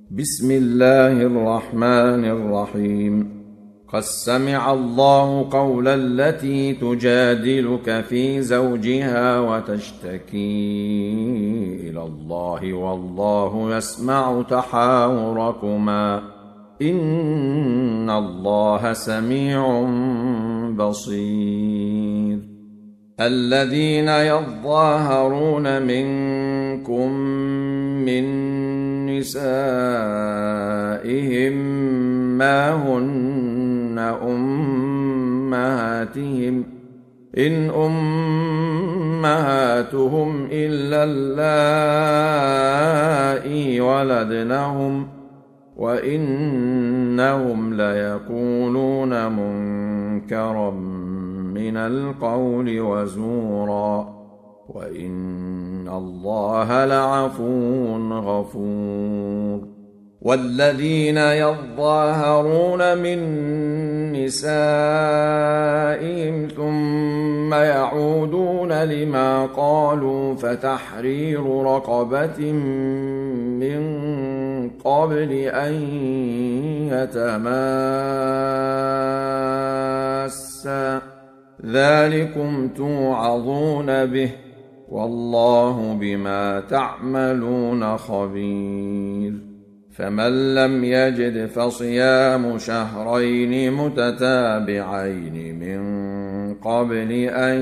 بسم الله الرحمن الرحيم. قد سمع الله قول التي تجادلك في زوجها وتشتكي إلى الله والله يسمع تحاوركما إن الله سميع بصير. الذين يظاهرون منكم من نسائهم ما هن أمهاتهم إن أمهاتهم إلا اللائي ولدنهم وإنهم ليقولون منكرا من القول وزورا وإن الله لعفو غفور. والذين يظاهرون من نسائهم ثم يعودون لما قالوا فتحرير رقبة من قبل أن يتماسا ذلكم توعظون به والله بما تعملون خبير. فمن لم يجد فصيام شهرين متتابعين من قبل أن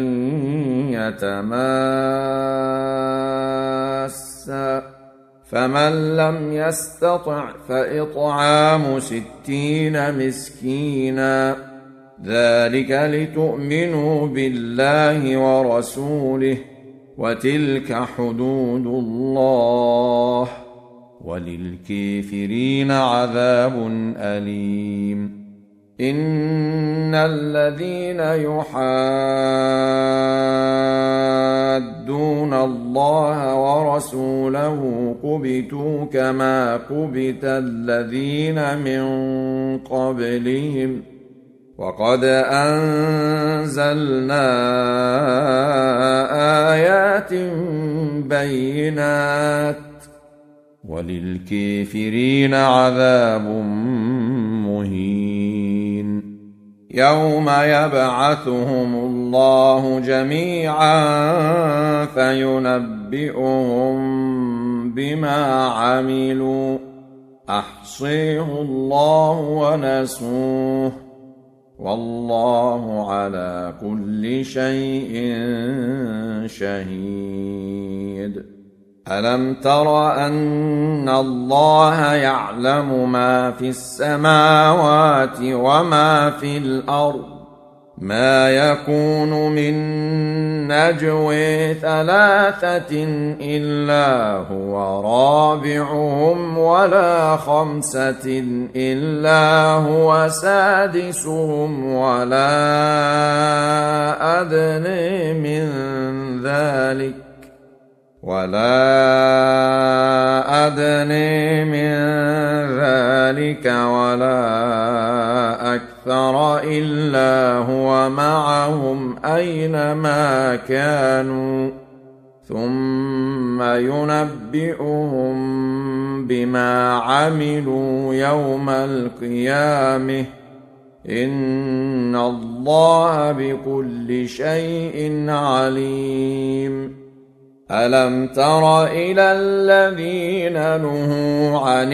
يتماسا فمن لم يستطع فإطعام 60 مسكينا ذلك لتؤمنوا بالله ورسوله وتلك حدود الله وللكافرين عذاب أليم. إن الذين يحادون الله ورسوله كبتوا كما كبت الذين من قبلهم وقد أنزلنا آيات بينات وللكافرين عذاب مهين. يوم يبعثهم الله جميعا فينبئهم بما عملوا أحصيه الله ونسوه والله على كل شيء شهيد. ألم تر أن الله يعلم ما في السماوات وما في الأرض ما يكون من نجوى 3 إلا هو رابعهم ولا 5 إلا هو سادسهم ولا أدنى من ذلك ولا أكثر إلا هو معهم أينما كانوا ثم ينبئهم بما عملوا يوم القيامة إن الله بكل شيء عليم. ألم تر إلى الذين نهوا عن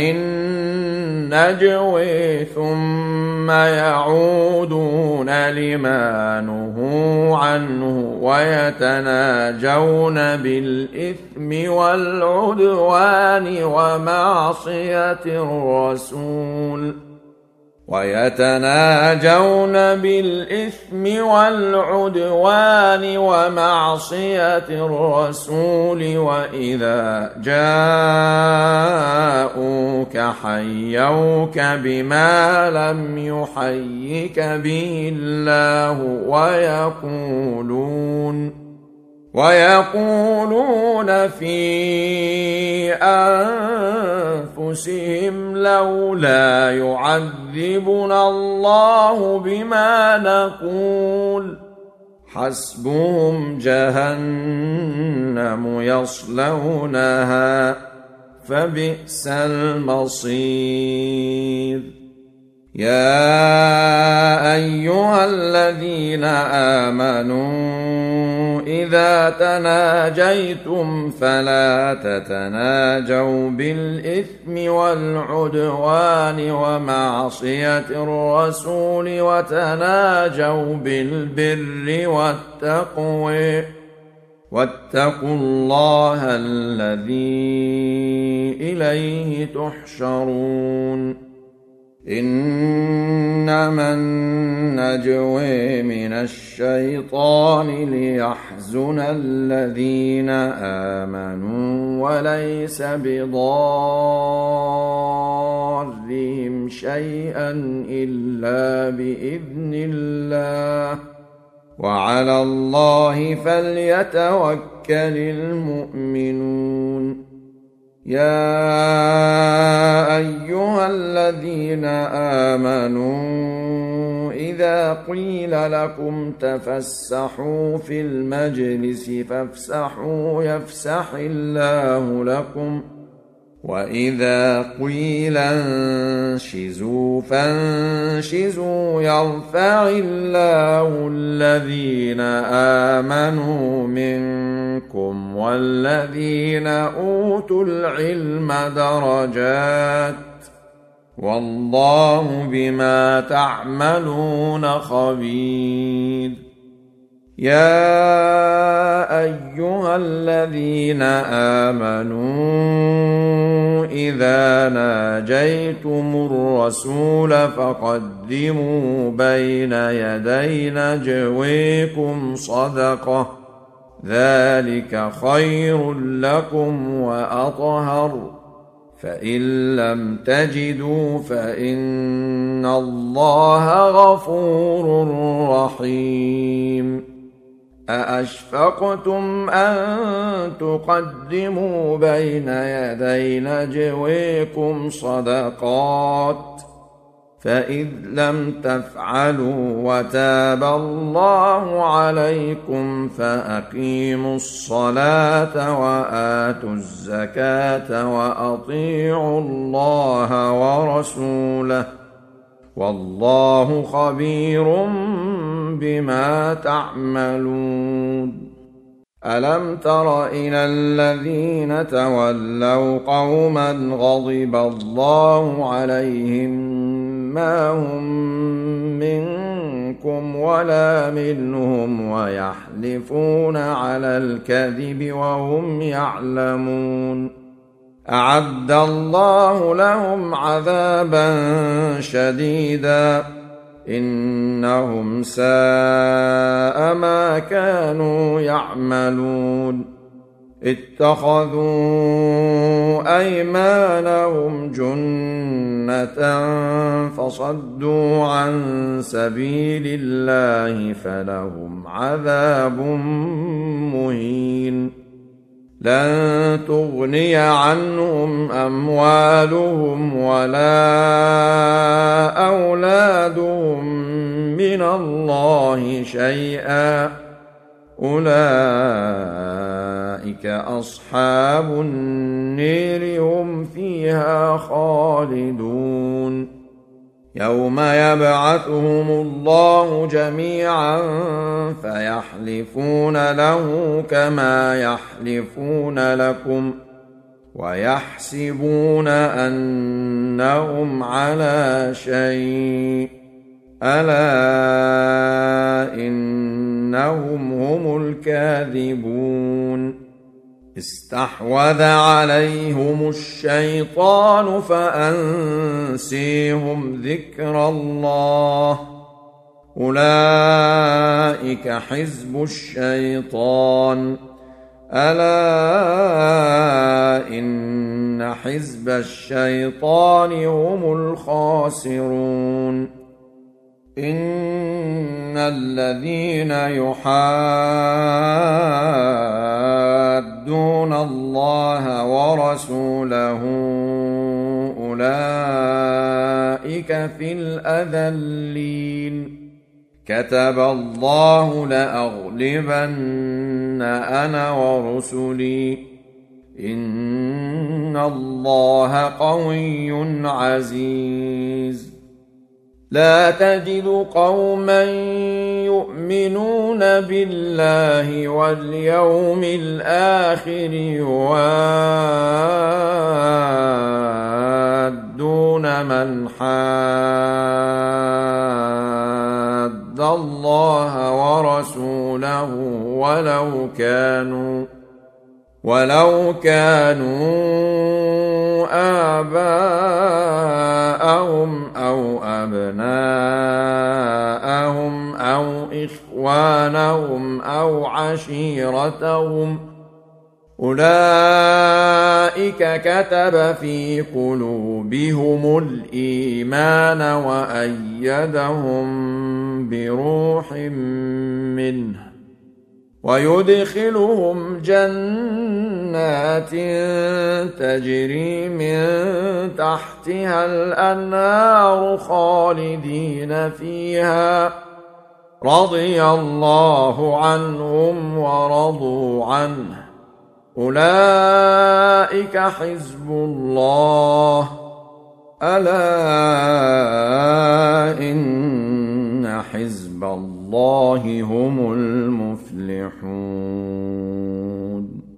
النجوى ثم يعودون لما نهوا عنه ويتناجون بالإثم والعدوان ومعصية الرسول وإذا جاءوك حيوك بما لم يحيك به الله ويقولون في أنفسهم لولا يعذبنا الله بما نقول حسبهم جهنم يصلونها فبئس المصير. يا أيها الذين آمنوا إذا تناجيتم فلا تتناجوا بالإثم والعدوان ومعصية الرسول، وتناجوا بالبر والتقوى، واتقوا الله الذي إليه تحشرون. إنما النجوى من الشيطان ليحزن الذين آمنوا وليس بضارهم شيئا إلا بإذن الله، وعلى الله فليتوكل المؤمنون. يا أيها الذين آمنوا إذا قيل لكم تفسحوا في المجلس فافسحوا يفسح الله لكم، وإذا قيل انشزوا فانشزوا يرفع الله الذين آمنوا منكم والذين أوتوا العلم درجات، والله بما تعملون خبير. يا أيها الذين آمنوا إذا ناجيتم الرسول فقدموا بين يدي نجويكم صدقة، ذلك خير لكم وأطهر، فإن لم تجدوا فإن الله غفور رحيم. أأشفقتم أن تقدموا بين يدي نجويكم صدقات، فإذ لم تفعلوا وتاب الله عليكم فأقيموا الصلاة وآتوا الزكاة وأطيعوا الله ورسوله، والله خبير بما تعملون. ألم تر إلى الذين تولوا قوما غضب الله عليهم ما هم منكم ولا منهم ويحلفون على الكذب وهم يعلمون، أعد الله لهم عذابا شديدا إنهم ساء ما كانوا يعملون. اتخذوا أيمانهم جنة فصدوا عن سبيل الله فلهم عذاب مهين. لن تغني عنهم أموالهم ولا أولادهم من الله شيئا، أولئك أصحاب النير هم فيها خالدون. يوم يبعثهم الله جميعا فيحلفون له كما يحلفون لكم ويحسبون أنهم على شيء، ألا إنهم هم الكاذبون. استحوذ عليهم الشيطان فأنسيهم ذكر الله، أولئك حزب الشيطان، ألا إن حزب الشيطان هم الخاسرون. إن الذين يحادون الله ورسوله أولئك في الأذلين، كتب الله لأغلبن أنا ورسلي إن الله قوي عزيز لا تجد قوما يؤمنون بالله واليوم الآخر يوادون من حاد الله ورسوله ولو كانوا آباءهم أو أبناءهم أو إخوانهم أو عشيرتهم أولئك كتب في قلوبهم الإيمان وأيدهم بروح منه ويدخلهم جنات تجري من تحتها الأنهار خالدين فيها رضي الله عنهم ورضوا عنه أولئك حزب الله ألا إن حزب الله هم المفلحون